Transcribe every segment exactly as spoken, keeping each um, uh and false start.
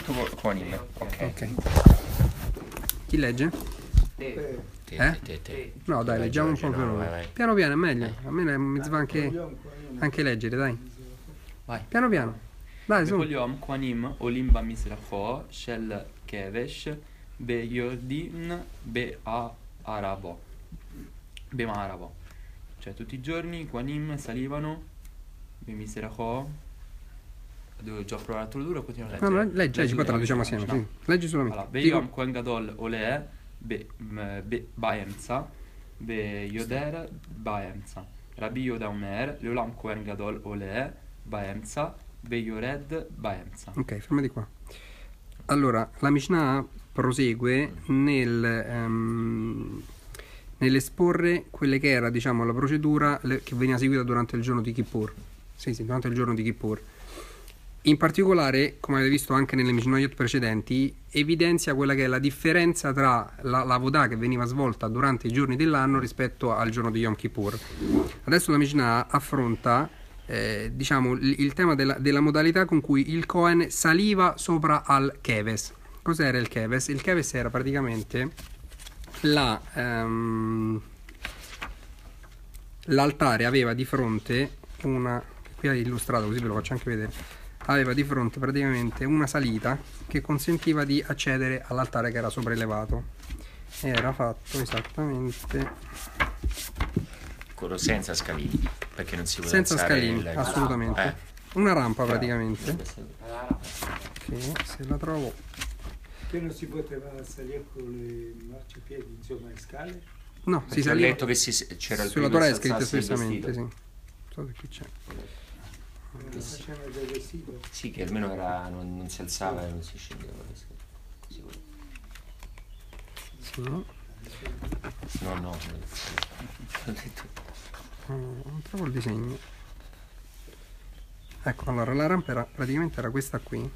tutto Kohanim. Ok. Ok. Chi legge? Te. Te, Eh? te, te. No, dai, leggiamo un po' Giorgio, per no, noi. vai, vai. Piano piano è meglio. A me è mitzvah anche, anche leggere, dai. Vai. Piano piano. Dai, su. בכל יום כהנים עולים במזרחו של כבש ביורדין בערבו. במערבו. Cioè tutti i giorni i Kohanim salivano במזרחו. Devo già provare a tradurre o continuo a No, leggere? no, leggi, leggi, poi traduciamo assieme. Sì. Leggi solamente. allora, Dico- ביום כהן גדול עולה ב- מ- ב- באמצע ביודר באמצע. רבי יהודה אומר לעולם כהן גדול עולה באמצע ויורד באמצע. Ok, fermati qua. Allora, la Mishnah prosegue nel, ehm, nell'esporre quelle che era, diciamo, la procedura le- che veniva seguita durante il giorno di Kippur. Sì, sì, durante il giorno di Kippur. In particolare, come avete visto anche nelle Mishnayot precedenti, evidenzia quella che è la differenza tra la, la Avodah che veniva svolta durante i giorni dell'anno rispetto al giorno di Yom Kippur. Adesso la Mishnah affronta eh, diciamo, il, il tema della, della modalità con cui il Cohen saliva sopra al Keves. Cos'era il Keves? Il Keves era praticamente la, ehm, l'altare aveva di fronte una, qui è illustrato così ve lo faccio anche vedere, aveva di fronte praticamente una salita che consentiva di accedere all'altare che era sopraelevato. Era fatto esattamente Quello senza scalini, perché non si può senza alzare scalini, il- assolutamente. Eh. Una rampa praticamente, Ah, che se la trovo. Che non si poteva salire con le marciapiedi, insomma, le scale? No, si Perché ho saliva. letto che si, c'era il Sulla primo Torah è che si scritto alzasse il espressamente, sì. vestito. Non so se qui c'è. Non facevano del vestito. Sì, che almeno era, non, non si alzava e non si scendeva. Sicuro. Sì, no? No, no. Ho detto. Mm, non trovo il disegno. Ecco, allora la rampa era, praticamente era questa qui.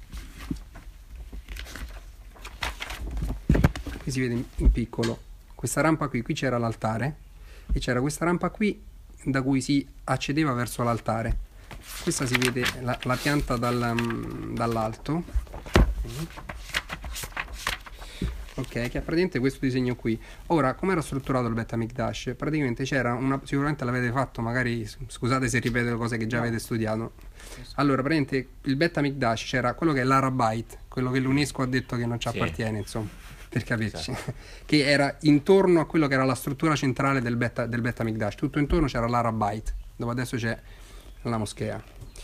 Qui si vede in, in piccolo. Questa rampa qui, qui c'era l'altare e c'era questa rampa qui da cui si accedeva verso l'altare. Questa si vede la, la pianta dal, mm, dall'alto. Ok, che è praticamente questo disegno qui. Ora, come era strutturato il Bet HaMikdash? Praticamente c'era una, sicuramente l'avete fatto, magari scusate se ripeto le cose che già avete studiato. Allora, praticamente il Bet HaMikdash c'era quello che è l'Arabait, quello che l'UNESCO ha detto che non ci Sì. appartiene, insomma, per capirci, che era intorno a quello che era la struttura centrale del Bet, del Bet HaMikdash. Tutto intorno c'era l'Arabait, dove adesso c'è la moschea.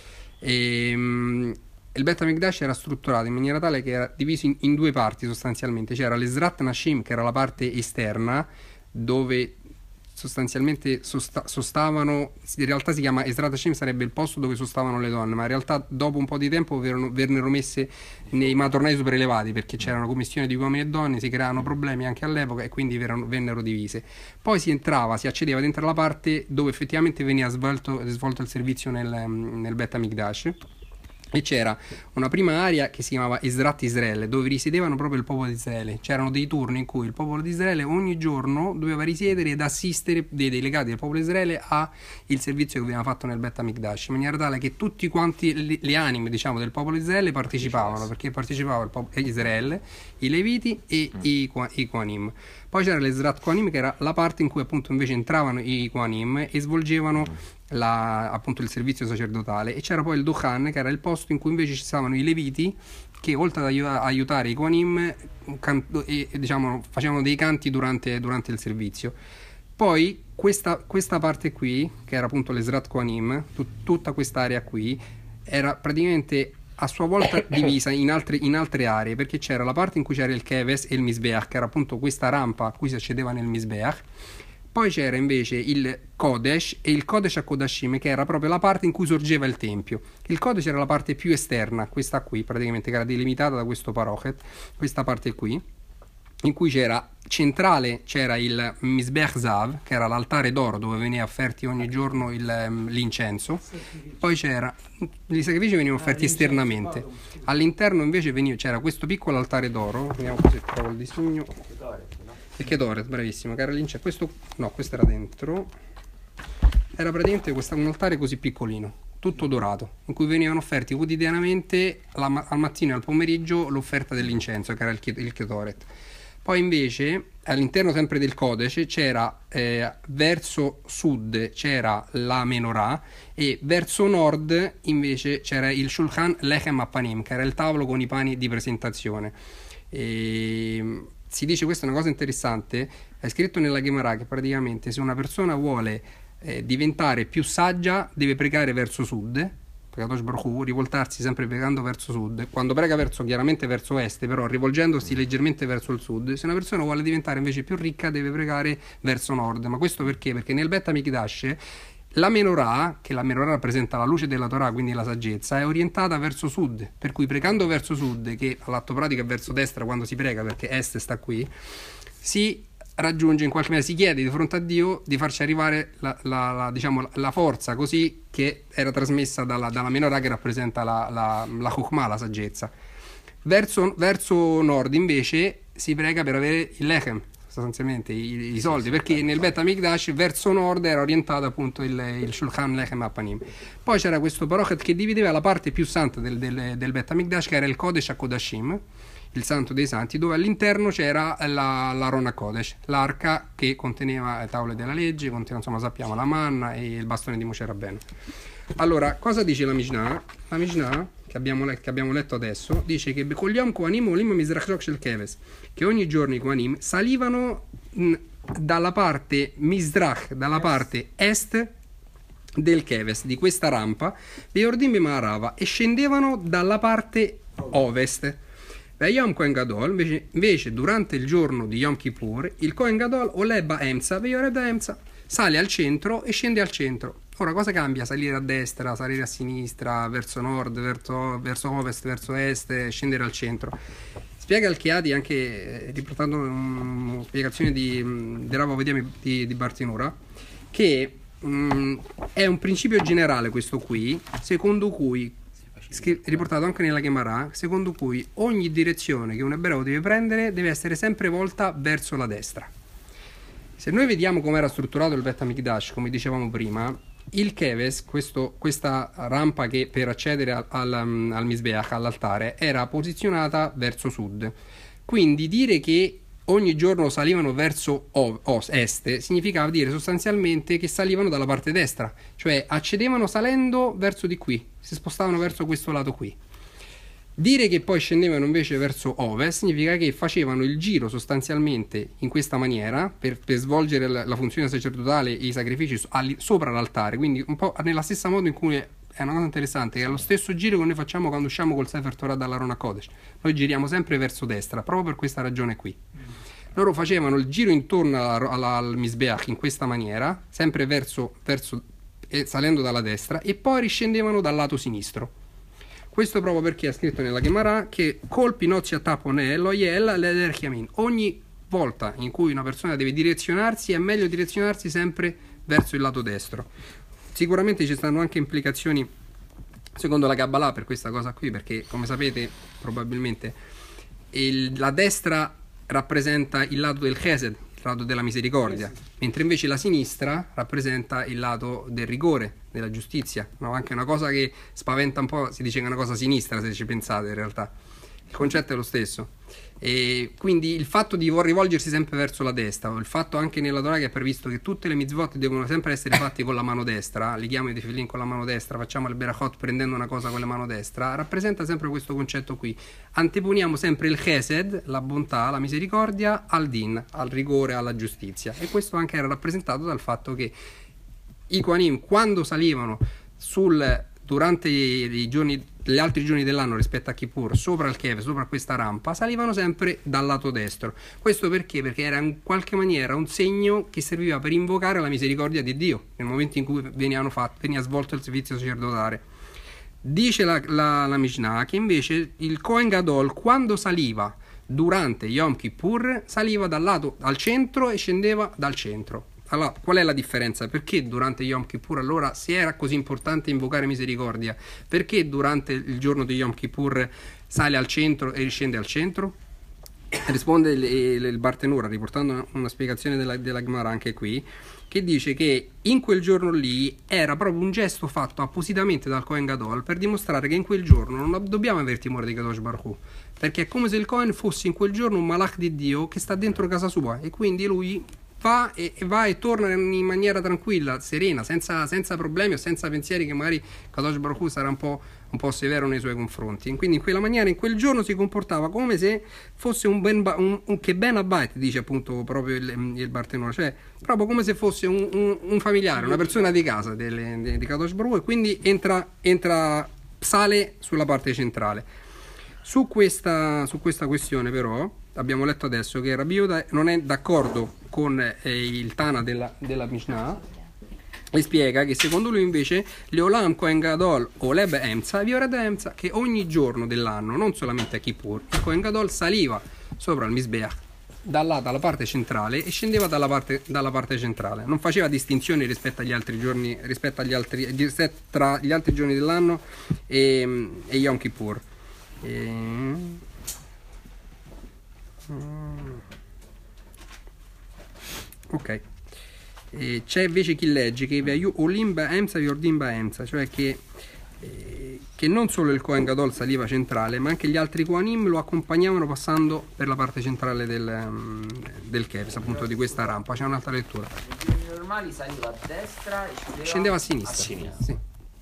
E, mm, il Bet HaMikdash era strutturato in maniera tale che era diviso in, in due parti sostanzialmente. C'era l'Ezrat Nashim, che era la parte esterna, dove sostanzialmente sosta- sostavano, in realtà si chiama Ezrat Nashim, sarebbe il posto dove sostavano le donne, ma in realtà dopo un po' di tempo vennero, vennero messe nei matornai sopraelevati, perché c'era una commissione di uomini e donne, si creavano problemi anche all'epoca e quindi vennero, vennero divise. Poi si entrava, si accedeva dentro la parte dove effettivamente veniva svolto, svolto il servizio nel, nel Bet HaMikdash. E c'era una prima area che si chiamava Ezrat Israele, dove risiedevano proprio il popolo di Israele. C'erano dei turni in cui il popolo di Israele ogni giorno doveva risiedere ed assistere dei delegati del popolo di Israele al servizio che veniva fatto nel Bet HaMikdash, in maniera tale che tutti quanti le, le anime, diciamo, del popolo di Israele partecipavano, perché partecipava il popolo di Israele, i Leviti e mm. i, i Kohanim. Poi c'era l'Ezrat Kohanim, che era la parte in cui appunto invece entravano i Kohanim e svolgevano la, appunto il servizio sacerdotale, e c'era poi il Duchan, che era il posto in cui invece ci stavano i Leviti, che oltre ad aiuta- aiutare i Kohanim canto, e, e, diciamo, facevano dei canti durante, durante il servizio. Poi questa, questa parte qui, che era appunto l'Ezrat Kohanim, tut- tutta quest'area qui era praticamente a sua volta divisa in altre, in altre aree, perché c'era la parte in cui c'era il Keves e il Misbeach, che era appunto questa rampa a cui si accedeva nel Misbeach. Poi c'era invece il Kodesh e il Kodesh HaKodashim, che era proprio la parte in cui sorgeva il tempio. Il Kodesh era la parte più esterna, questa qui praticamente, che era delimitata da questo parochet, questa parte qui, in cui c'era centrale, c'era il Misbeach Zav, che era l'altare d'oro dove veniva offerti ogni giorno il, l'incenso. Poi c'era, i sacrifici venivano offerti esternamente. All'interno invece veniva, c'era questo piccolo altare d'oro, vediamo se trovo il disegno. Il Kedoret, bravissimo, che era l'incenso. Questo, no, questo era dentro. Era praticamente questa, un altare così piccolino, tutto dorato, in cui venivano offerti quotidianamente la, al mattino e al pomeriggio l'offerta dell'incenso, che era il, il Ketoret. Poi invece all'interno sempre del codice c'era eh, verso sud c'era la menorah e verso nord invece c'era il Shulchan Lechem Appanim, che era il tavolo con i pani di presentazione. E si dice, questa è una cosa interessante, è scritto nella Gemara che praticamente se una persona vuole eh, diventare più saggia deve pregare verso sud, rivoltarsi sempre pregando verso sud. Quando prega verso, chiaramente verso est, però rivolgendosi leggermente verso il sud. Se una persona vuole diventare invece più ricca deve pregare verso nord. Ma questo perché? Perché nel Bet HaMikdash la menorah, che la menorah rappresenta la luce della Torah, quindi la saggezza, è orientata verso sud, per cui pregando verso sud, che all'atto pratico è verso destra quando si prega, perché est sta qui, si raggiunge in qualche maniera, si chiede di fronte a Dio di farci arrivare la, la, la, diciamo, la forza così che era trasmessa dalla, dalla menorah, che rappresenta la, la, la Chokhmah, la saggezza. Verso, verso nord invece si prega per avere il lechem, sostanzialmente i, i soldi, perché nel Bet HaMikdash verso nord era orientato appunto il, il Shulchan Lechem Appanim. Poi c'era questo parochet che divideva la parte più santa del, del, del Bet HaMikdash, che era il Kodesh HaKodashim, il santo dei santi, dove all'interno c'era la, l'Aron HaKodesh, l'arca che conteneva le tavole della legge, conteneva, insomma sappiamo, la manna e il bastone di Moshe Rabbeinu. Allora, cosa dice la Mishnah? La Mishnah, che abbiamo, che abbiamo letto adesso, dice che con gli Yom Kohanim Olim Mizrach Shel Keves, che ogni giorno i Kohanim salivano mh, dalla parte Mizrach, dalla parte est del Keves, di questa rampa, Beordim Bemarava, e scendevano dalla parte ovest. Beh, Yom Kohen Gadol, invece, invece durante il giorno di Yom Kippur, il Kohen Gadol Oleba Emza, Beoreba Emza, sale al centro e scende al centro. Ora, cosa cambia? Salire a destra, salire a sinistra, verso nord, verso, verso ovest, verso est, scendere al centro. Spiega il Chiadi, anche eh, riportando una spiegazione di, di Rav Ovadia di, di Bartinura, che mh, è un principio generale questo qui, secondo cui, riportato anche nella Gemara, secondo cui ogni direzione che un ebreo deve prendere deve essere sempre volta verso la destra. Se noi vediamo come era strutturato il Bet HaMikdash, come dicevamo prima, il Keves, questo, questa rampa che per accedere al, al, al Mizbeach, all'altare, era posizionata verso sud. Quindi dire che ogni giorno salivano verso o, o, est significava dire sostanzialmente che salivano dalla parte destra, cioè accedevano salendo verso di qui, si spostavano verso questo lato qui. Dire che poi scendevano invece verso ovest significa che facevano il giro sostanzialmente in questa maniera per, per svolgere la, la funzione sacerdotale e i sacrifici so, ali, sopra l'altare, quindi un po' nella stessa modo in cui è una cosa interessante, che è lo stesso giro che noi facciamo quando usciamo col Sefer Torah dall'Aron HaKodesh. Noi giriamo sempre verso destra, proprio per questa ragione qui. Loro facevano il giro intorno alla, alla, al Mizbeach in questa maniera, sempre verso, verso eh, salendo dalla destra, e poi riscendevano dal lato sinistro. Questo proprio perché è scritto nella Gemara che colpi nozzi a tapone lo yel leder chiamin. Ogni volta in cui una persona deve direzionarsi è meglio direzionarsi sempre verso il lato destro. Sicuramente ci stanno anche implicazioni secondo la Kabbalah per questa cosa qui, perché come sapete probabilmente il, la destra rappresenta il lato del Chesed, il lato della misericordia, mentre invece la sinistra rappresenta il lato del rigore, della giustizia, no? Anche una cosa che spaventa un po', si dice che è una cosa sinistra se ci pensate, in realtà il concetto è lo stesso. E quindi il fatto di rivolgersi sempre verso la destra, o il fatto anche nella Torah che è previsto che tutte le mitzvot devono sempre essere fatte con la mano destra, leghiamo i tefillin con la mano destra, facciamo il berachot prendendo una cosa con la mano destra, rappresenta sempre questo concetto qui. Anteponiamo sempre il chesed, la bontà, la misericordia, al din, al rigore, alla giustizia, e questo anche era rappresentato dal fatto che i Kohanim, quando salivano sul durante i giorni, gli altri giorni dell'anno rispetto a Kippur, sopra il Kev, sopra questa rampa, salivano sempre dal lato destro. Questo perché? Perché era in qualche maniera un segno che serviva per invocare la misericordia di Dio nel momento in cui venivano fatti, veniva svolto il servizio sacerdotale. Dice la, la, la Mishnah che invece il Kohen Gadol, quando saliva durante Yom Kippur, saliva dal lato al centro e scendeva dal centro. Allora, qual è la differenza? Perché durante Yom Kippur allora, se era così importante invocare misericordia, perché durante il giorno di Yom Kippur sale al centro e riscende al centro? risponde il, il, il Bartenura, riportando una, una spiegazione della, della Gemara anche qui, che dice che in quel giorno lì era proprio un gesto fatto appositamente dal Kohen Gadol per dimostrare che in quel giorno non dobbiamo avere timore di Kadosh Baruch Hu, perché è come se il Kohen fosse in quel giorno un malach di Dio che sta dentro casa sua, e quindi lui va e, e va e torna in maniera tranquilla, serena, senza, senza problemi o senza pensieri che magari Kadosh Baruch Hu sarà un po', un po' severo nei suoi confronti. E quindi in quella maniera, in quel giorno si comportava come se fosse un ben ba- un, un che ben abait, dice appunto proprio il, il Bartenura, cioè proprio come se fosse un, un, un familiare, una persona di casa delle, de, di Kadosh Baruch Hu, e quindi entra, entra, sale sulla parte centrale. Su questa, su questa questione però abbiamo letto adesso che Rabbi Yehuda non è d'accordo con eh, il Tana della, della Mishnah, e spiega che secondo lui invece Leolam Kohen Gadol Oleb Emza Viored Emza, che ogni giorno dell'anno, non solamente a Kippur, il Kohen Gadol saliva sopra il Misbeach dalla, dalla parte centrale e scendeva dalla parte, dalla parte centrale, non faceva distinzioni rispetto agli altri giorni, rispetto agli altri, tra gli altri giorni dell'anno e, e Yom Kippur. E... ok, e c'è invece chi legge che Olimba Emsa Yordimba Emsa, cioè che, eh, che non solo il Kohen Gadol saliva centrale, ma anche gli altri Kohanim lo accompagnavano passando per la parte centrale del, um, del Keves, appunto di questa rampa. C'è un'altra lettura. Nei giorni normali saliva a destra e scendeva, Scendeva a sinistra. A sinistra. Sì.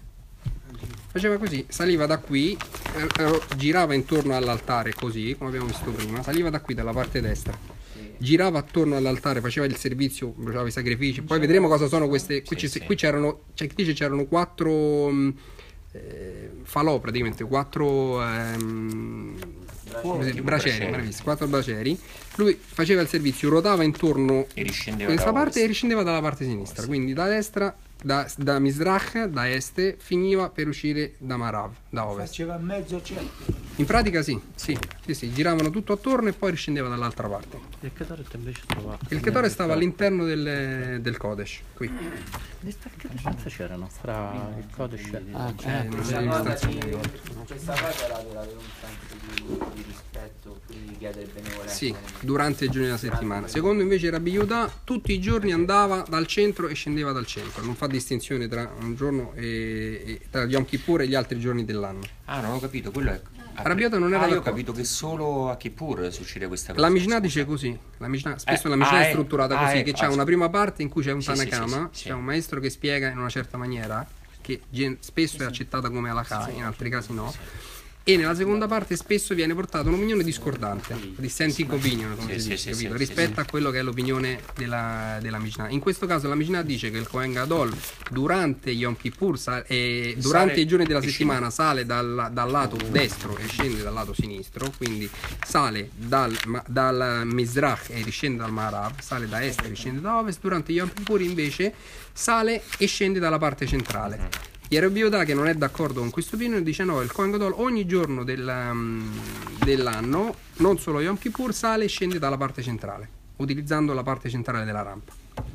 Faceva così, saliva da qui, eh, girava intorno all'altare così, come abbiamo visto prima, saliva da qui dalla parte destra, girava attorno all'altare, faceva il servizio, bruciava i sacrifici. Poi vedremo cosa sono queste. Qui, sì, ci, sì. qui c'erano, cioè, qui c'erano quattro mh, eh, falò, praticamente quattro ehm, Braceri. braceri, braceri, bravissimi, quattro braceri. Lui faceva il servizio, ruotava intorno E riscendeva questa da parte ovest. e riscendeva dalla parte sinistra, Sì. quindi da destra, da, da Mizrach, da est, finiva per uscire da Marav, da ovest. Faceva mezzo cerchio. In pratica sì, sì, sì, sì, giravano tutto attorno e poi riscendeva dall'altra parte. Il Ketoret invece stava... Il Ketore stava all'interno del, del Kodesh, qui. Questa che c'erano? Fra il Kodesh... Ah, eh, eh, non Questa c'è cosa, stazione. di, questa cosa era per avere un senso di, di rispetto, quindi di chiedere benevolenza. Sì, durante i giorni della settimana. Secondo invece Rabbi Yehuda, tutti i giorni andava dal centro e scendeva dal centro. Non fa distinzione tra un giorno e, e tra Yom Kippur e gli altri giorni dell'anno. Ah, non ho capito, quello è... Rabbi Yehuda non era ah, io ho d'accordo. capito che solo a Kippur succede questa cosa. La Mishnah scusa. dice così, la Mishnah, spesso Eh, la Mishnah ah, è eh, strutturata ah, così, eh, che ah, c'è una scusa. prima parte in cui c'è un Sì, sì, Tanakama, sì, sì, c'è un maestro che spiega in una certa maniera, che gen- spesso è accettata come halakha, in altri casi no. E nella seconda parte spesso viene portata un'opinione discordante, dissenting opinion, come Sì, si sì, dice, sì, capito? sì, rispetto sì. a quello che è l'opinione della, della Mishnah. In questo caso la Mishnah dice che il Kohen Gadol durante Yom Kippur sa- e durante Sale i giorni della e settimana sale dal, dal lato destro e scende dal lato sinistro, quindi sale dal, ma- dal Mizrach e riscende dal Marav, sale da est e riscende da ovest. Durante Yom Kippur invece sale e scende dalla parte centrale. Rabbi Yehuda, che non è d'accordo con questo opinione, dice no, il Kohen Gadol ogni giorno del, um, dell'anno, non solo Yom Kippur, sale e scende dalla parte centrale, utilizzando la parte centrale della rampa.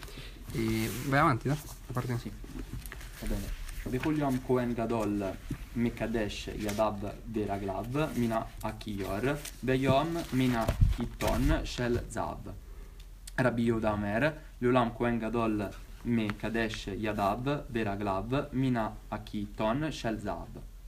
E vai avanti, da? La parte... Sì, va bene. Bechol Yom Kohen Gadol Mekadesh Yadav Veraglav Mina Akiyor Beyom Mina Hitton Shel Zav Rabbi Yehuda Omer Leolam Kohen Gadol Me Kadesh Yadav Veraglav Mina Akiton Shel Zav.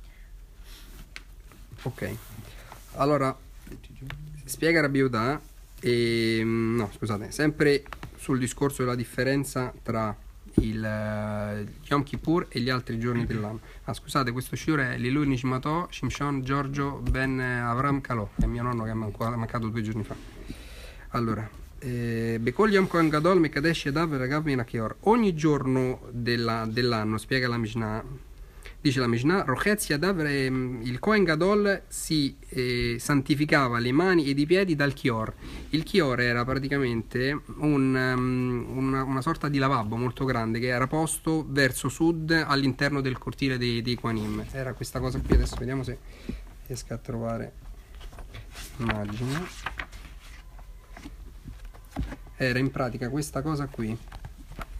Ok, allora spiega Rabbi Yehuda e no, scusate, sempre sul discorso della differenza tra il uh, Yom Kippur e gli altri giorni dell'anno. Ah, scusate, questo shiur è Lilui Nishmato Shimshon Giorgio Ben Avram Kalò, che è mio nonno che è mancato, mancato due giorni fa. Allora, Bekol Yom Kohen Gadol Mekadesh Yadav Veragav Min Akior. Ogni giorno della, dell'anno, spiega la Mishnah, dice la Mishnah, Rochetz Yadav, il Kohen Gadol si eh, santificava le mani ed i piedi dal Kior. Il Kior era praticamente un, um, una, una sorta di lavabo molto grande che era posto verso sud all'interno del cortile dei, dei Kohanim. Era questa cosa qui, adesso vediamo se riesco a trovare immagine. Era in pratica questa cosa qui,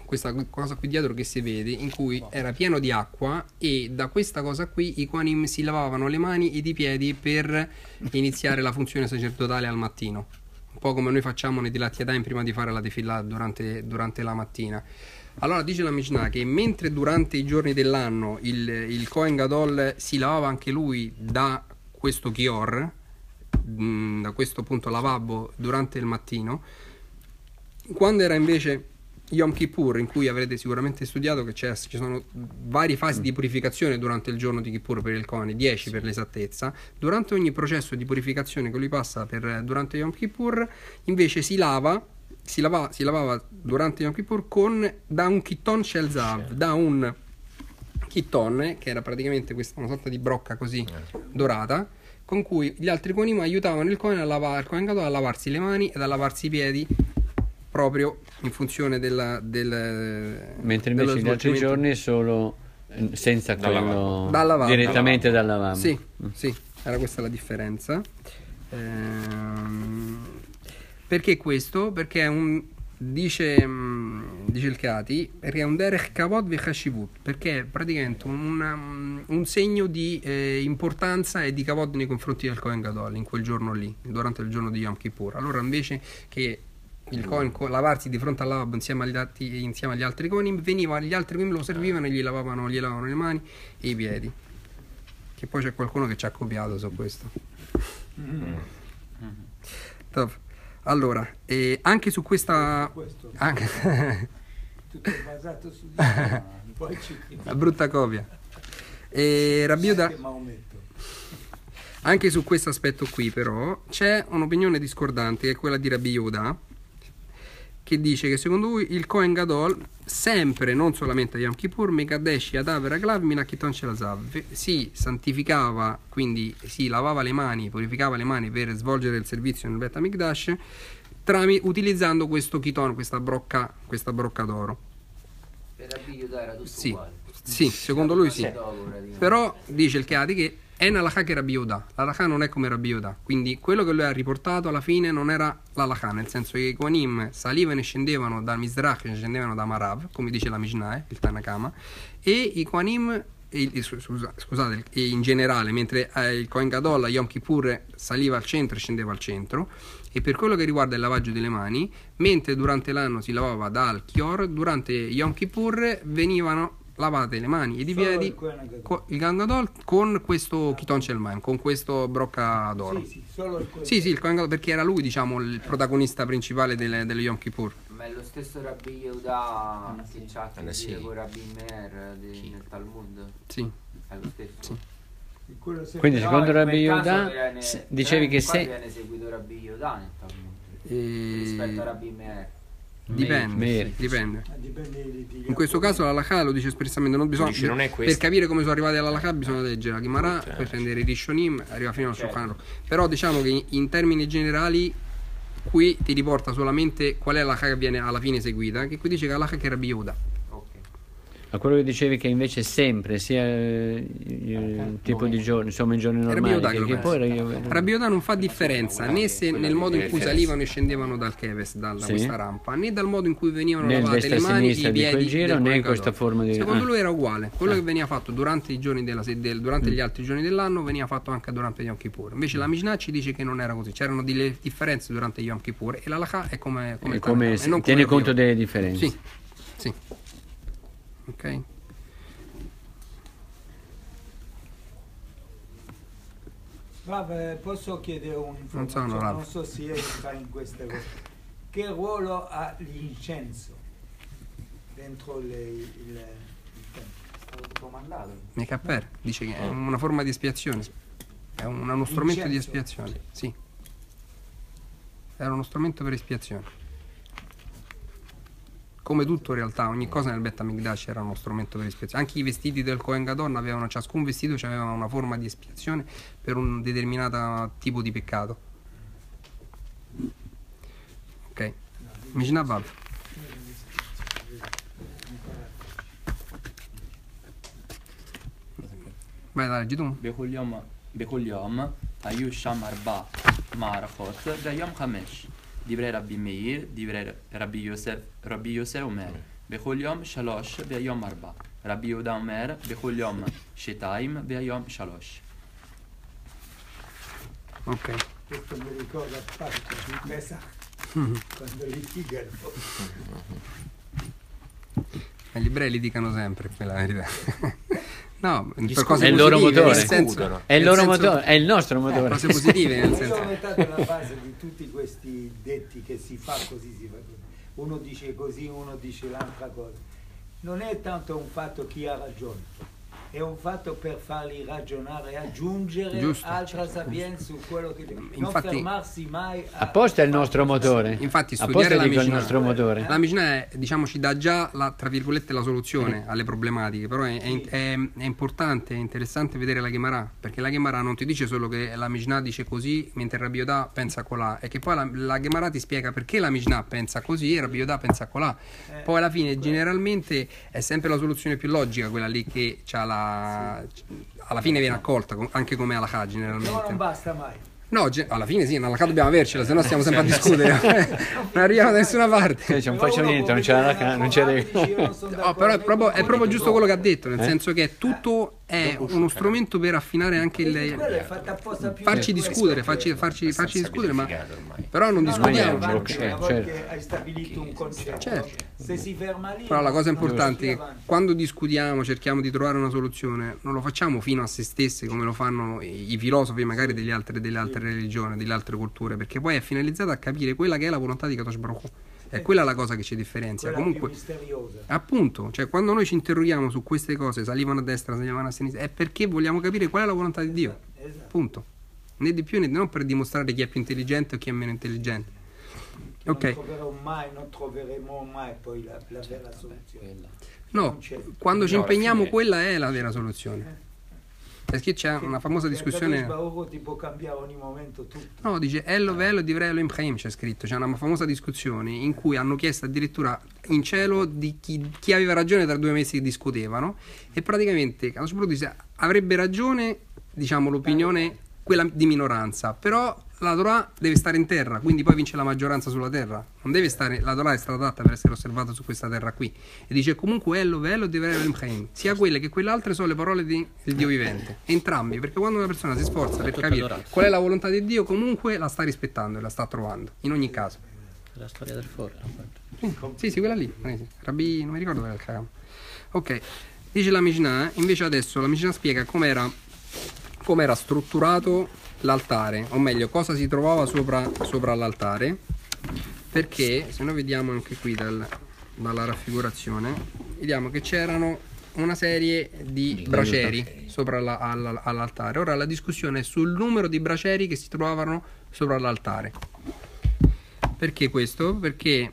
questa cosa qui dietro che si vede, in cui era pieno di acqua e da questa cosa qui i Kohanim si lavavano le mani ed i piedi per iniziare la funzione sacerdotale al mattino, un po' come noi facciamo nei Dilat Yadayim prima di fare la tefillah durante, durante la mattina. Allora dice la Mishnah che mentre durante i giorni dell'anno il, il Kohen Gadol si lavava anche lui da questo Kior, mh, da questo punto lavabo durante il mattino, quando era invece Yom Kippur, in cui avrete sicuramente studiato che c'è, ci sono varie fasi di purificazione durante il giorno di Kippur per il Kohen, dieci per l'esattezza, durante ogni processo di purificazione che lui passa per, durante Yom Kippur, invece si lava, si, lava, si lavava durante Yom Kippur con, da un kitton shel zav, da un kitton, che era praticamente questa, una sorta di brocca così dorata, con cui gli altri Kohanim aiutavano il Kohen a lavare, il Kohen Gadol a lavarsi le mani ed a lavarsi i piedi, proprio in funzione della, del mentre invece gli altri giorni solo eh, senza Da quello Da lavabo. direttamente dal lavabo. Sì, sì, era questa la differenza. Ehm, perché questo? Perché è un, dice, mh, dice il Kati, perché è un derech kavod ve chashivut, perché è praticamente una, un segno di eh, importanza e di kavod nei confronti del Kohen Gadol in quel giorno lì, durante il giorno di Yom Kippur. Allora invece che il Kohen co- lavarsi di fronte al lavabo insieme agli, altri, insieme agli altri Kohanim, veniva, gli altri Kohanim lo servivano e gli lavavano, gli lavavano le mani e i piedi. Che poi c'è qualcuno che ci ha copiato su questo. Mm. Top. Allora, eh, anche su questa... Questo Anche tutto basato su di me, poi ci una brutta copia. E Rabbi Yehuda, Anche Maometto. anche su questo aspetto qui però c'è un'opinione discordante, che è quella di Rabbi Yehuda, che dice che secondo lui il Kohen Gadol sempre, non solamente a Yom Kippur, Mekadesh Yadav Raglav Minakiton Shelazav, si santificava, quindi si lavava le mani, purificava le mani per svolgere il servizio nel Bet HaMikdash trami, utilizzando questo chiton, questa brocca, questa brocca d'oro. Per Rabbi Yehuda era tutto Sì, uguale. sì, secondo lui sì. Dopo, praticamente. Però dice il Kati che è l'alakha che Rabbi Yehuda. L'alakha non è come Rabbi Yehuda, quindi quello che lui ha riportato alla fine non era l'alakha, nel senso che i Kohanim salivano e scendevano dal Mizrach e scendevano da Marav, come dice la Mishnah, eh, il Tanakama, e i Kohanim, e- e- scusa- scusate, e in generale, mentre eh, il Kohen Gadol a Yom Kippur saliva al centro e scendeva al centro, e per quello che riguarda il lavaggio delle mani, mentre durante l'anno si lavava dal Kior, durante Yom Kippur venivano lavate le mani ed i Solo piedi il Kohen Gadol. co- il Kohen Gadol con questo Kiton Shelmaim, con questo brocca d'oro. Sì, sì, solo il Kohen Sì, sì, il Kohen Gadol, perché era lui, diciamo, il protagonista principale delle, delle Yom Kippur. Ma è lo stesso Rabbi Yehuda che c'ha a che Eh, sì. dire con Rabbi Meir de- nel Talmud? Sì. È lo stesso? Sì. E quello sempre- Quindi Però secondo in Rabbi quel caso Yehuda viene- se- però dicevi che qua se viene seguito Rabbi Yehuda nel Talmud E- rispetto a Rabbi Meir. Dipende, Meir. sì, dipende. Ah, dipende di- di- In questo caso l'Alakha lo dice espressamente, non bisogna, Dice, non è per questo. capire come sono arrivati all'Alakha bisogna leggere la Gemara, Certo. poi prendere i Rishonim, arriva fino al Certo. Shulchan Aruch. Però diciamo che in, in termini generali qui ti riporta solamente qual è l'Alakha che viene alla fine seguita, che qui dice che l'Alakha che è Rabbi Yehuda. Ok. a quello che dicevi che invece sempre sia eh, il tipo di giorno, insomma in giorni Rabbi normali Yehuda che, che che lo poi pensa. era- Rabbi Yehuda non fa differenza né se nel modo in cui salivano e scendevano dal Keves, da, da Sì. questa rampa, né dal modo in cui venivano Nel lavate le mani e destra-sinistra i di piedi quel giro, del né Kohen in questa Gadol. forma di- Secondo ah. lui era uguale. Quello Ah. che veniva fatto durante i giorni della se- del- durante Mm. gli altri giorni dell'anno veniva fatto anche durante Yom Kippur. Invece la Mishnah ci dice che non era così, c'erano delle differenze durante Yom Kippur e l'Alakha è come come è il come Tanakh, se- e non tiene come conto Rabbi delle differenze. Yehuda. Sì. Sì. Ok. Vabbè, posso chiedere Non un'informazione? sono Non, Rav. so se entra in queste cose. Che ruolo ha l'incenso dentro le, il, il tempio? È stato comandato. Nei Kapper dice che è una forma di espiazione. È un- uno strumento di Incenso. espiazione. Sì. Era uno strumento per espiazione. Come tutto in realtà, ogni cosa nel Bet HaMikdash era uno strumento per espiazione. Anche i vestiti del Kohen Gadol avevano, ciascun vestito aveva una forma di espiazione per un determinato tipo di peccato. Ok. Mishnah Vav. Vai, dai, leggi tu. בכל יום, בכל יום היו שם ארבע מערכות, והיום חמש. דברי רבי מאיר, דברי רבי יוסף, רבי יוסף אומר, בכל יום שלוש והיום ארבע. רבי יהודה אומר, בכל יום שתיים והיום שלוש. Ok. Questo mi ricorda Pasqua di Pesach, quando litigano. Ma gli ebrei litigano sempre, quella è la verità. No, per Discutono. cose È il loro positive, motore. nel senso- Discutono. È il nel loro senso- motore, è il nostro motore. Cose positive, nel Io senso. ho metà della base di tutti questi detti che si fa così, si fa così. Uno dice così, uno dice l'altra cosa. Non è tanto un fatto chi ha ragione, è un fatto per farli ragionare e aggiungere Giusto. altra sapienza su quello che deve. Non Infatti- fermarsi mai a... Apposta è il nostro motore. Infatti Apposta studiare la dico il Mishnah, nostro motore. la Mishnah è, diciamo, ci dà già la, tra virgolette, la soluzione alle problematiche, però è, è- è- è importante, è interessante vedere la Gemara, perché la Gemara non ti dice solo che la Mishnah dice così mentre Rabbi Yodà pensa colà, e che poi la, la Gemara ti spiega perché la Mishnah pensa così e Rabbi Yodà pensa colà. Poi alla fine generalmente è sempre la soluzione più logica, quella lì che c'ha la, alla fine viene accolta, com- anche come alla Hajj No, non generalmente. basta mai. No, ge- alla fine sì, alla Hajj dobbiamo avercela, se no stiamo sempre a discutere, non arriviamo da nessuna parte. Cioè, non faccio niente, non c'è la non c'è le- No, però è proprio, è proprio giusto quello che ha detto, nel senso che è tutto è uno strumento per affinare anche Quello il... è fatto apposta più farci per questo discutere, che- farci, farci, farci discutere, ma ormai. però non No, no, discutiamo. vai avanti, ok, una volta certo. che hai stabilito un concetto, Certo. se si ferma lì... Però la cosa non importante è si che avanti. quando discutiamo, cerchiamo di trovare una soluzione, non lo facciamo fino a se stesse come lo fanno i i filosofi magari delle altre, delle altre religioni, delle altre culture, perché poi è finalizzata a capire quella che è la volontà di Kadosh Baruch Hu. È quella la cosa che ci differenzia. Quella Comunque, più misteriosa. appunto, cioè quando noi ci interroghiamo su queste cose, salivano a destra, salivano a sinistra, è perché vogliamo capire qual è la volontà di Dio. Esatto. Punto. Né di più né di non per dimostrare chi è più intelligente o chi è meno intelligente. Non Ok. troverò mai, non troveremo mai poi la, la vera soluzione. No, Non c'è. quando ci No, alla impegniamo, fine- quella è la vera soluzione. Perché c'è una famosa discussione. Kadosh Baruch Hu ti può cambiare ogni momento tutto. No, dice Ello Velo di Vrelo Imchaim, c'è scritto. C'è una famosa discussione in cui hanno chiesto addirittura in cielo di chi, chi aveva ragione tra due mesi che discutevano. E praticamente Kadosh Baruch Hu dice avrebbe ragione, diciamo, l'opinione quella di minoranza, però la Torah deve stare in terra, quindi poi vince la maggioranza sulla terra. Non deve stare, la Torah è stata data per essere osservata su questa terra qui. E dice comunque Ello Velo di Vrelo Imchaim, sia quelle che quelle altre sono le parole di- del Dio vivente. Entrambi, perché quando una persona si sforza per Tutto capire adorato. qual è la volontà di Dio, comunque la sta rispettando e la sta trovando, in ogni caso. La storia del forno. Sì, sì, quella lì. eh, sì. Rabbi, non mi ricordo qual era il Kagam. Ok, dice la Mishnah, invece adesso la Mishnah spiega com'era, com'era strutturato l'altare, o meglio, cosa si trovava sopra, sopra l'altare, perché se noi vediamo anche qui dal- dalla raffigurazione, vediamo che c'erano una serie di braceri sopra la- alla- all'altare. Ora la discussione è sul numero di braceri che si trovavano sopra l'altare. Perché questo? Perché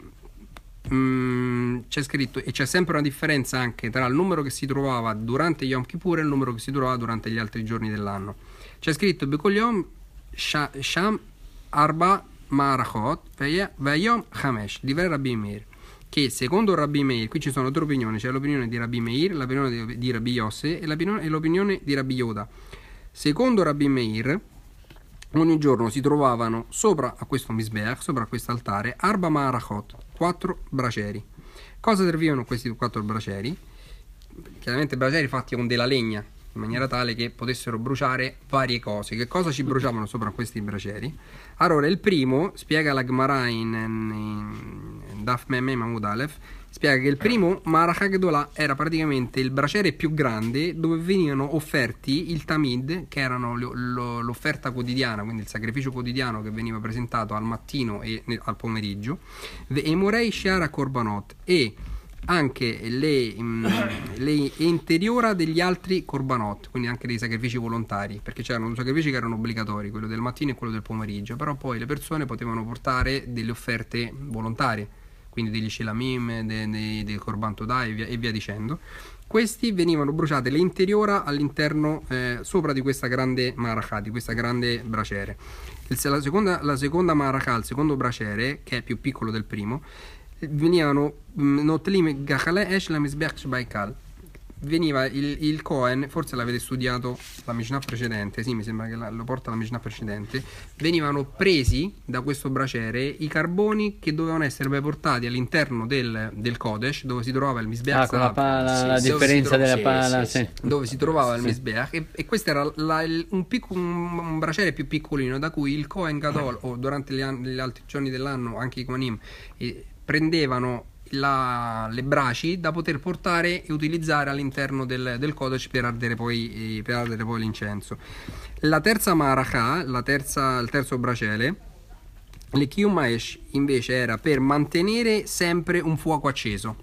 mm, c'è scritto, e c'è sempre una differenza anche tra il numero che si trovava durante Yom Kippur e il numero che si trovava durante gli altri giorni dell'anno. C'è scritto Bekol Yom Sha- Sham Arba Marachot Vayom Hamesh di Rabbi Meir, che secondo Rabbi Meir, qui ci sono due opinioni, c'è l'opinione di Rabbi Meir, l'opinione di, di Rabbi Yosse e l'opinione, e l'opinione di Rabbi Yoda. Secondo Rabbi Meir ogni giorno si trovavano sopra a questo Misbeach, sopra a questo altare, Arba Marachot, quattro braceri. Cosa servivano questi quattro braceri? Chiaramente braceri fatti con della legna, in maniera tale che potessero bruciare varie cose. Che cosa ci bruciavano sopra questi braceri? Allora, il primo, spiega la Gemara in, in, in Daf Mem Amud Aleph, spiega che il primo Marach Gedolah era praticamente il braciere più grande dove venivano offerti il Tamid, che erano lo- lo- l'offerta quotidiana, quindi il sacrificio quotidiano che veniva presentato al mattino e ne- al pomeriggio, e Morei Shiara Korbanot, e anche le, mm, le interiora degli altri korbanot, quindi anche dei sacrifici volontari, perché c'erano due sacrifici che erano obbligatori, quello del mattino e quello del pomeriggio, però poi le persone potevano portare delle offerte volontarie, quindi degli shilamim, de, de, del korban todai e via, e via dicendo. Questi venivano bruciate le interiora all'interno, eh, sopra di questa grande marachà, di questa grande braciere. Il- la seconda, la seconda marachà, il secondo braciere, che è più piccolo del primo, venivano notlim gachale esh la misbeach shbaikal, veniva il, il Cohen, forse l'avete studiato la Mishnah precedente, sì, mi sembra che la, lo porta la Mishnah precedente, venivano presi da questo braciere i carboni che dovevano essere poi portati all'interno del, del Kodesh, dove si trovava il Misbeach, Ah, con la pala, Sì, la sì, differenza dove si della trova- pala, sì, sì. sì. dove si trovava il Sì. Misbeach, e, e questo era la- il- un, picco- un, un braciere più piccolino da cui il Kohen Gadol, o durante gli, anni- gli altri giorni dell'anno anche i Kohanim, eh, prendevano la- le braci da poter portare e utilizzare all'interno del, del Kodesh per ardere poi, eh, per ardere poi l'incenso. La terza maracha, la terza, il terzo braciere, le Kiyum Maesh, invece era per mantenere sempre un fuoco acceso,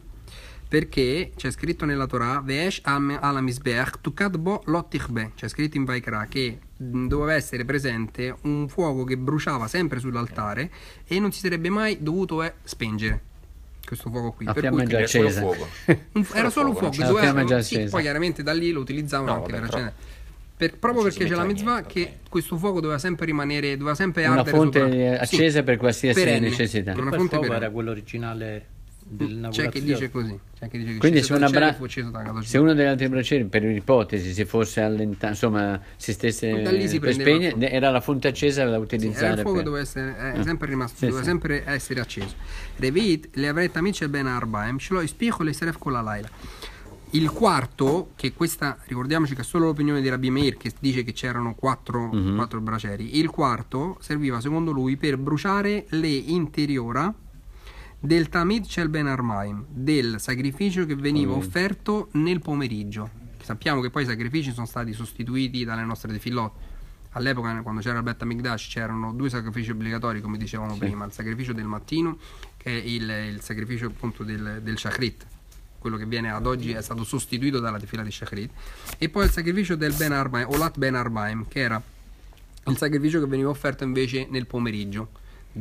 perché c'è scritto nella Torah Ve'esh am ala misbeach tukad bo lo tichbe, c'è scritto in Vaikra che mh, doveva essere presente un fuoco che bruciava sempre sull'altare e non si sarebbe mai dovuto eh, spengere questo fuoco qui. La Per fiamma cui è già Era solo accesa. fuoco. un- era solo un fuoco, fuoco, non c'era- La fiamma è doveva, già sì, accesa. poi chiaramente da lì lo utilizzavano No, anche vabbè, per però- accendere. Per- proprio Non perché ci c'è la metteva mitzvah niente, che ok. questo fuoco doveva sempre rimanere, doveva sempre Una ardere fonte sopra. accesa Sì, per qualsiasi perenne. necessità. Una Quel fonte fuoco perenne. era quello originale C'è dell'inaugurazione. chi dice così, c'è chi dice che Quindi scese se, una dal cielo bra- e fu acceso da Kadosh. se uno degli altri bracieri, per ipotesi, si fosse allentato, insomma, si stesse Da lì si per prendeva il spegnere, fuoco. era la fonte accesa da Sì, utilizzare. era il fuoco per- doveva essere è Ah. sempre rimasto, Sì, doveva sì. sempre essere acceso. Revit le avrei tamici ben arbaim, ce l'ho ispicho le seref con la laila. Il quarto, che questa ricordiamoci che è solo l'opinione di Rabbi Meir, che dice che c'erano quattro, Mhm. quattro bracieri. Il quarto serviva secondo lui per bruciare le interiora del Tamid Shel Ben Armaim, del sacrificio che veniva Mm. offerto nel pomeriggio. Sappiamo che poi i sacrifici sono stati sostituiti dalle nostre tefillot. All'epoca, quando c'era il Bet HaMikdash, c'erano due sacrifici obbligatori, come dicevamo Sì. prima: il sacrificio del mattino, che è il, il sacrificio appunto del, del Shachrit, quello che viene ad oggi è stato sostituito dalla tefila di Shachrit, e poi il sacrificio del Ben Arbaim, Olat Ben Arbaim, che era il sacrificio che veniva offerto invece nel pomeriggio,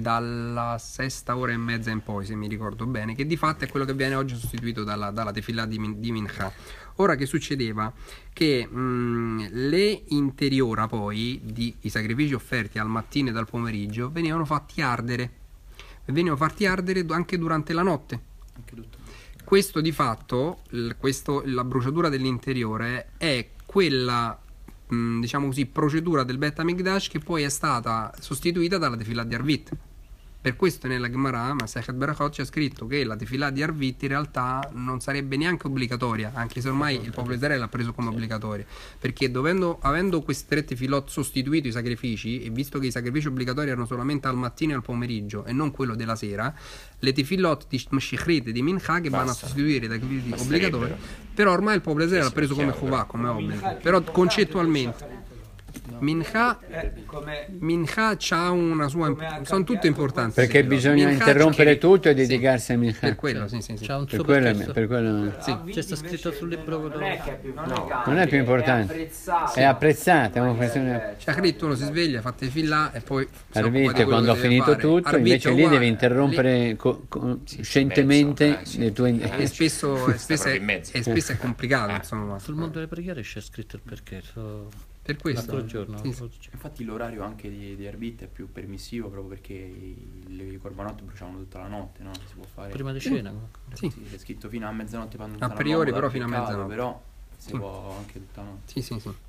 dalla sesta ora e mezza in poi, se mi ricordo bene, che di fatto è quello che viene oggi sostituito dalla, dalla tefillah di, Min- di Mincha. Ora, che succedeva? Che mh, le interiora poi di, i sacrifici offerti al mattino e dal pomeriggio venivano fatti ardere, venivano fatti ardere anche durante la notte. Anche tutto. Questo di fatto, l- questo- la bruciatura dell'interiore è quella, mh, diciamo così, procedura del Bet HaMikdash che poi è stata sostituita dalla tefillah di Arvit. Per questo nella Gemara, Masechet Berachot, c'è scritto che la tefillah di Arvit in realtà non sarebbe neanche obbligatoria, anche se ormai il popolo di Israele l'ha preso come obbligatoria, perché dovendo, avendo questi tre tefillot sostituito i sacrifici, e visto che i sacrifici obbligatori erano solamente al mattino e al pomeriggio e non quello della sera, le tefillot di Shechrit e di Mincha che vanno a Basta. sostituire i sacrifici Basterebbero. obbligatori, però ormai il popolo di Israele l'ha preso come chiaro, chuvà, come obbligo. Però concettualmente Mincha Eh, come Mincha c'ha una sua Come ha sono tutte cambiato importanti. Perché sì. bisogna Mincha interrompere c'è- tutto e sì, dedicarsi a Mincha. per quello, sì, sì, sì. C'ha un Per suo quello, percorso. per quello- Sì. Arvit C'è sta invece scritto sul libro Non è che è più, non è No, cambio, non è più importante. È apprezzato. È apprezzata, è una questione- Shachrit uno si sveglia, fa tefillah e poi si occupa di Arvit, quello quando che ho deve finito fare. tutto, Arvit invece è lì uguale, devi interrompere co- co- Sì, scientemente in mezzo, eh, sì. le tue... lì- e spesso, e spesso, proprio è, in mezzo. e spesso è complicato, insomma. Sul mondo delle preghiere c'è scritto il perché. so- Per questo. L'altro giorno. Sì, sì. Infatti l'orario anche di, di Arbit è più permissivo proprio perché i, le corbanotti bruciavano tutta la notte, no? Si può fare. Prima di cena. Sì. Sì, è scritto fino a mezzanotte quando A tutta la priori, notte, però fino a peccato, mezzanotte. Però si Sì. può anche tutta la notte. Sì, sì, sì.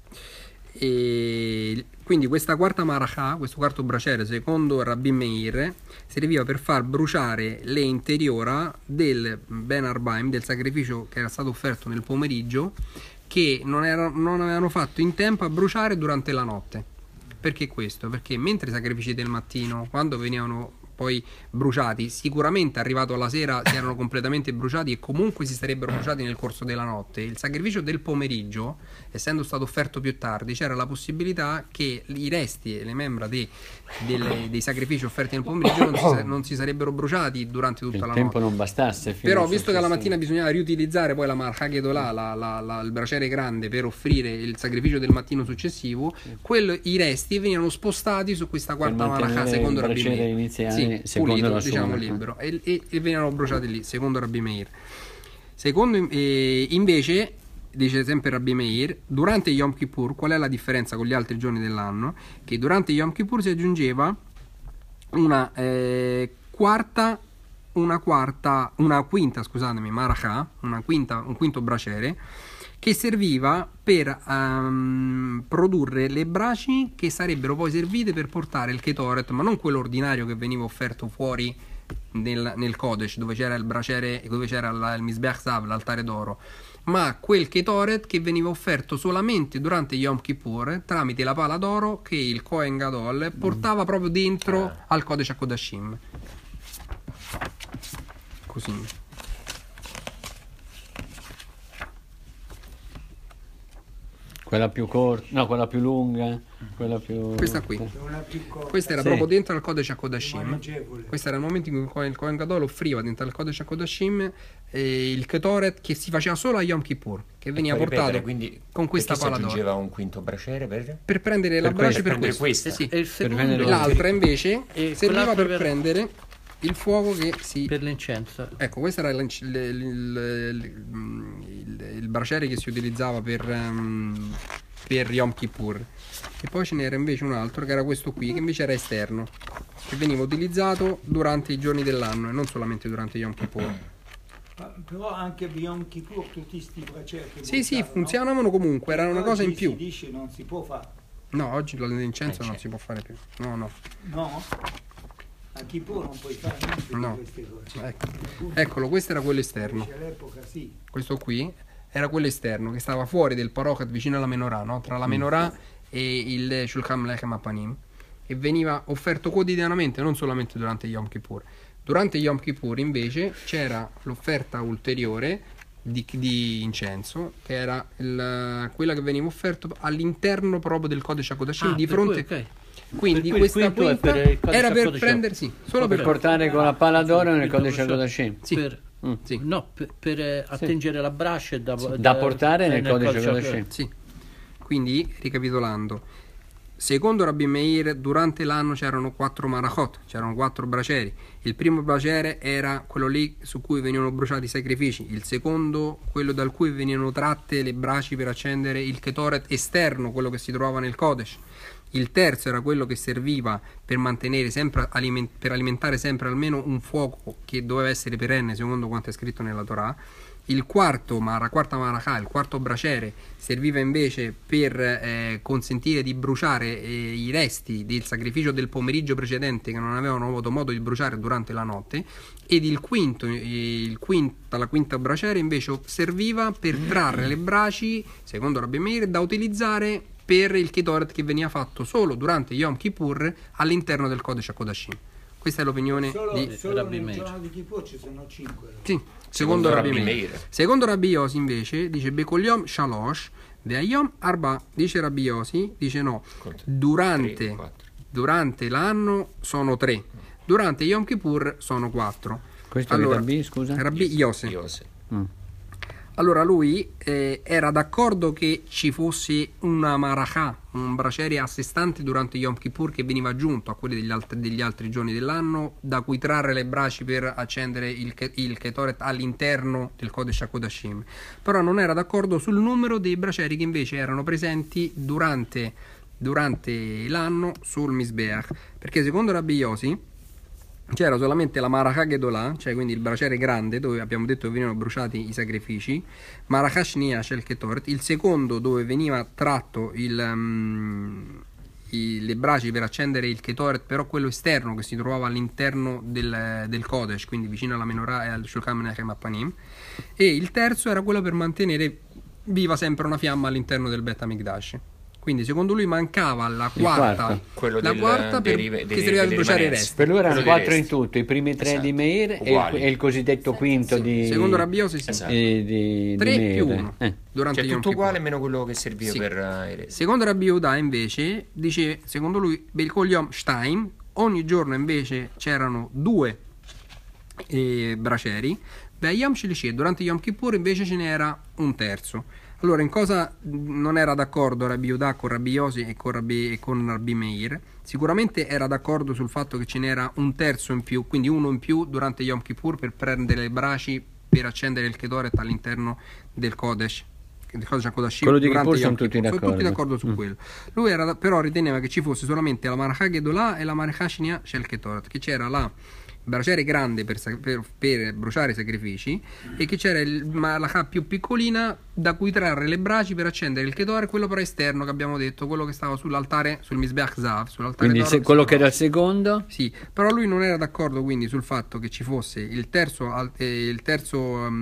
E quindi questa quarta maracha, questo quarto braciere, secondo Rabbi Meir, serviva per far bruciare le interiora del Ben Arbaim, del sacrificio che era stato offerto nel pomeriggio, che non, era- non avevano fatto in tempo a bruciare durante la notte. Perché questo? Perché mentre i sacrifici del mattino, quando venivano poi bruciati, sicuramente arrivato alla sera si erano completamente bruciati e comunque si sarebbero bruciati nel corso della notte. Il sacrificio del pomeriggio, essendo stato offerto più tardi, c'era la possibilità che i resti e le membra dei, delle- dei sacrifici offerti nel pomeriggio non si, sa- non si sarebbero bruciati durante tutta il la tempo notte. non bastasse. fino Però al visto che alla successivo. mattina bisognava riutilizzare poi la marca Gedolà, la, la, la, il braciere grande, per offrire il sacrificio del mattino successivo, quello- i resti venivano spostati su questa quarta mantenere marca il secondo Rabbi braciere Meir. iniziale, Sì, secondo pulito, la sua diciamo marca. libero, e, e, e venivano bruciati lì secondo Rabbi Meir. Secondo eh, invece, dice sempre Rabbi Meir, durante Yom Kippur, qual è la differenza con gli altri giorni dell'anno? Che durante Yom Kippur si aggiungeva una eh, quarta una quarta una quinta, scusatemi, maracha, una quinta, un quinto braciere che serviva per um, produrre le braci che sarebbero poi servite per portare il Ketoret, ma non quello ordinario che veniva offerto fuori nel, nel Kodesh, dove c'era il braciere, dove c'era la, il Mizbeach Zav, l'altare d'oro, ma quel Ketoret che veniva offerto solamente durante Yom Kippur tramite la pala d'oro che il Kohen Gadol portava proprio dentro Ah. al Kodesh HaKodashim. Così. Quella più corta, no, quella più lunga, quella più... Questa qui. C'è una più corta, Questa era Sì. proprio dentro al Kodesh più HaKodashim. maneggevole. Questo era il momento in cui il Kohen Gadol offriva dentro al Kodesh HaKodashim eh, il Ketoret che si faceva solo a Yom Kippur, che veniva Puoi portato ripetere, quindi con questa perché si pala d'oro aggiungeva un quinto braciere per... per prendere la Per brace questo, per prendere questo. questa. Sì. E il secondo prendere L'altra invece E serviva quell'altro per per- prendere il fuoco che si... per l'incenso. Ecco, questo era il, il, il, il- il braciere che si utilizzava per, ehm, per Yom Kippur. E poi ce n'era invece un altro che era questo qui, che invece era esterno, che veniva utilizzato durante i giorni dell'anno e non solamente durante Yom Kippur. Ma però anche per Yom Kippur tutti sti bracieri che Sì, sì, portavano, funzionavano comunque, era una cosa in oggi più. si dice non si può fare, No, oggi l'incenso Eh, non c'è. si può fare più. No, no. no? A Kippur non puoi fare niente No. di queste cose. Ecco. Eccolo, questo era quello esterno. Invece all'epoca sì. Questo qui era quello esterno che stava fuori del parochet vicino alla menorah, no? Tra la menorah e il Shulchan Lechem Apanim, e veniva offerto quotidianamente, non solamente durante Yom Kippur. Durante Yom Kippur invece c'era l'offerta ulteriore di, di incenso, che era il- quella che veniva offerto all'interno proprio del Kodesh HaKodashim, Ah, di per fronte. cui, ok. Quindi Per cui il questa quinto è quinta per il Kodesh era per HaKodashim. prendere, sì, solo Ok. per Per portare con la pala d'oro nel Quinto Kodesh braciere. HaKodashim. Sì. Per, Mm. Sì. No, per, per eh, attingere la brace e da, Da portare nel Kodesh HaKodashim. Sì. Quindi, ricapitolando, secondo Rabbi Meir, durante l'anno c'erano quattro marachot, c'erano quattro bracieri. Il primo braciere era quello lì su cui venivano bruciati i sacrifici, il secondo quello dal cui venivano tratte le braci per accendere il Ketoret esterno, quello che si trovava nel Kodesh. Il terzo era quello che serviva per mantenere sempre aliment- per alimentare sempre almeno un fuoco che doveva essere perenne secondo quanto è scritto nella Torah. Il quarto, ma la quarta marachà, il quarto braciere, serviva invece per eh, consentire di bruciare eh, i resti del sacrificio del pomeriggio precedente che non avevano avuto modo di bruciare durante la notte, ed il quinto, eh, il quinta, la quinta braciere invece serviva per trarre le braci, secondo Rabbi Meir, da utilizzare per il Ketoret che veniva fatto solo durante Yom Kippur all'interno del Kodesh HaKodashim. Questa è l'opinione Solo, di... solo Rabbi nel Meir. giorno di Kippur ci sono cinque. Sì, secondo, Secondo Rabbi Rabbi Meir. Meir. Secondo Rabbi Yossi invece dice Bekol Shalosh Ve'ayom Arba. Dice Rabbi Yossi, dice no, Conta. durante, Tre, quattro. durante l'anno sono tre, durante Yom Kippur sono quattro. Questo è Rabbi, scusa? Rabbi Yossi. Yosef. Mm. Allora lui eh, era d'accordo che ci fosse una marachà, un braciere a sé stante durante Yom Kippur che veniva aggiunto a quelli degli altri, degli altri giorni dell'anno, da cui trarre le braci per accendere il, ke- il Ketoret all'interno del Kodesh HaKodashim. Però non era d'accordo sul numero dei bracieri che invece erano presenti durante, durante l'anno sul Mizbeach, perché secondo Rabbi Yossi c'era solamente la Marachà Gedolà, cioè quindi il braciere grande dove abbiamo detto che venivano bruciati i sacrifici, Marachà Shnia Shel Ketoret, il secondo dove veniva tratto il, um, i- le braci per accendere il Ketoret, però quello esterno che si trovava all'interno del, del Kodesh, quindi vicino alla Menorah e al Shulchan Menachem Appanim, e il terzo era quello per mantenere viva sempre una fiamma all'interno del Bet HaMikdash. Quindi secondo lui mancava la quarta, quarto. Quello la del- quarta per, dei rive- che dei- serviva per dei bruciare i rimanenze. resti. Per lui erano Quello dei quattro in resti. tutto, i primi tre Esatto. di Meir e il, Uguali. e il cosiddetto quinto di, Secondo Rabbi Yossi sì. Esatto. eh, di, di tre Meir. più uno Eh. durante Cioè Yom tutto Kippur. uguale meno quello che serviva Sì. per eh, i resti. Secondo Rabbi Yehuda invece dice, secondo lui Belkol Yom Shtaim, ogni giorno invece c'erano due eh, bracieri, Beh, Yom Shlishi, durante Yom Kippur invece ce n'era un terzo. Allora, in cosa non era d'accordo Rabbi Yehuda con Rabbi Yossi e con Rabbi, e con Rabbi Meir? Sicuramente era d'accordo sul fatto che ce n'era un terzo in più, quindi uno in più durante Yom Kippur per prendere le braci per accendere il Ketoret all'interno del Kodesh. Del Kodesh HaKodashim Quello di durante Kippur Yom sono tutti Kippur. Sono tutti d'accordo. d'accordo su Mm. quello. Lui era, però riteneva che ci fosse solamente la Marachà Gedolà e la Marachà Shnia Shel Ketoret, che c'era la braciere grande per, sa- per- per bruciare i sacrifici e che c'era il malakha più piccolina da cui trarre le braci per accendere il ketore, quello però esterno che abbiamo detto, quello che stava sull'altare, sul Mizbeach Zav, sull'altare Quindi d'oro se- che quello si che era trova. il secondo? Sì, però lui non era d'accordo quindi sul fatto che ci fosse il terzo, al- eh, il terzo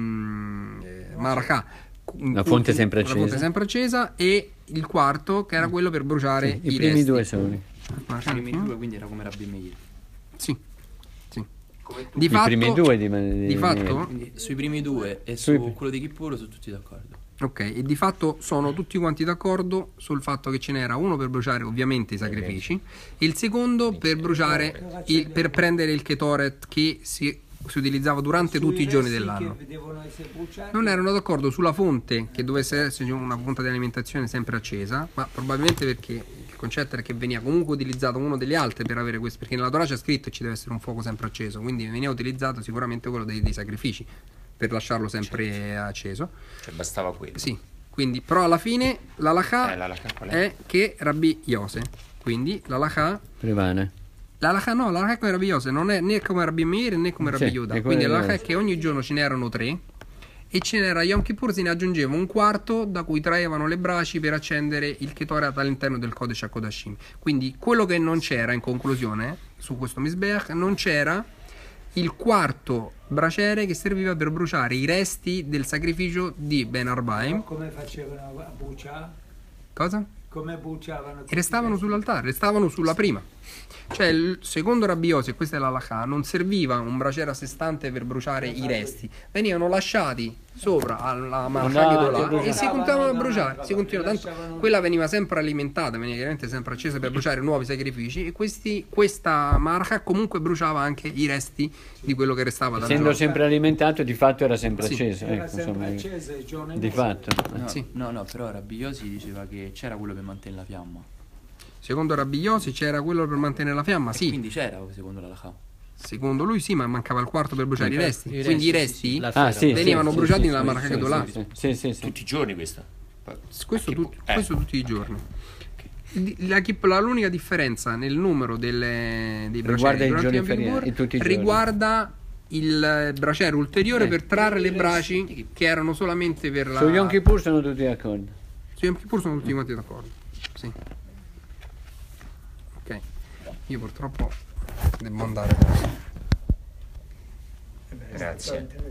um, eh, malakha, La fonte sempre la fonte accesa. sempre accesa, e il quarto che era quello per bruciare Sì, i i primi resti. due soli. Ma I primi due, quindi era come Rabbi Meir. Sì, sì. Come tu. Di I fatto, primi due di, di- di fatto Quindi sui primi due e Sui- su quello di Kippur sono tutti d'accordo. ok, e di fatto sono tutti quanti d'accordo sul fatto che ce n'era uno per bruciare ovviamente i sacrifici e il secondo per bruciare, il, per prendere il ketoret che si, si utilizzava durante Sui tutti i giorni resti dell'anno. che devono essere bruciati. Non erano d'accordo sulla fonte, che dovesse essere una fonte di alimentazione sempre accesa, ma probabilmente perché il concetto era che veniva comunque utilizzato uno delle altre per avere questo, perché nella Torah c'è scritto che ci deve essere un fuoco sempre acceso, quindi veniva utilizzato sicuramente quello dei, dei sacrifici per lasciarlo sempre acceso. Cioè bastava quello. Sì, quindi però alla fine l'alakha Eh, l'alakha qual è? è che Rabbi Yose, quindi l'alakha Prevale. l'alakha no, l'alakha come Rabbi Yose non è né come Rabbi Meir né come Rabbi Sì, Yehuda, è quindi quello l'alakha di è che ogni giorno ce n'erano tre e ce n'era Yom Kippur se ne aggiungeva un quarto da cui traevano le braci per accendere il Ketoret all'interno del Kodesh HaKodashim. Quindi quello che non c'era in conclusione su questo Mizbeach, non c'era il quarto braciere che serviva per bruciare i resti del sacrificio di Ben Arbaim. Come facevano a bruciare? Cosa? Come bruciavano? E restavano sull'altare, restavano sulla prima. Cioè, il secondo Rabbi Yossi, e questa è l'alakha, non serviva un braciere a sé stante per bruciare i resti, venivano lasciati sopra alla malakha Gedolah e si continuavano a bruciare. Si continuava, tanto quella veniva sempre alimentata, veniva chiaramente sempre accesa per bruciare nuovi sacrifici, e questi, questa malakha comunque bruciava anche i resti di quello che restava dal Essendo giorno. sempre alimentato, di fatto era sempre Sì. acceso. Era Ecco, sempre insomma, acceso il giorno e di notte. fatto. No, Sì. no, no, però Rabbi Yossi diceva che c'era quello per mantenere la fiamma. Secondo Rabbi Yossi c'era quello per mantenere la fiamma, E sì. quindi c'era secondo l'Alakha. Secondo lui sì, ma mancava il quarto per bruciare i resti. I Quindi i resti, resti sì, la Ah, sì, venivano sì, bruciati sì, nella sì, malakha sì, Gedolah. sì, sì, sì, sì. Tutti i giorni questa. Questo, Anche tut- pu- eh. questo tutti i giorni. Di- La, la- l'unica differenza nel numero delle, dei Riguarda bracieri i durante giorni Yom Kippur feriali, tutti i giorni. riguarda il braciere ulteriore Eh. per trarre le braci che erano solamente per la... Su Yom Kippur sono tutti d'accordo. Su Yom Kippur sono tutti quanti d'accordo. Sì. Ok. Io purtroppo devo andare. Grazie.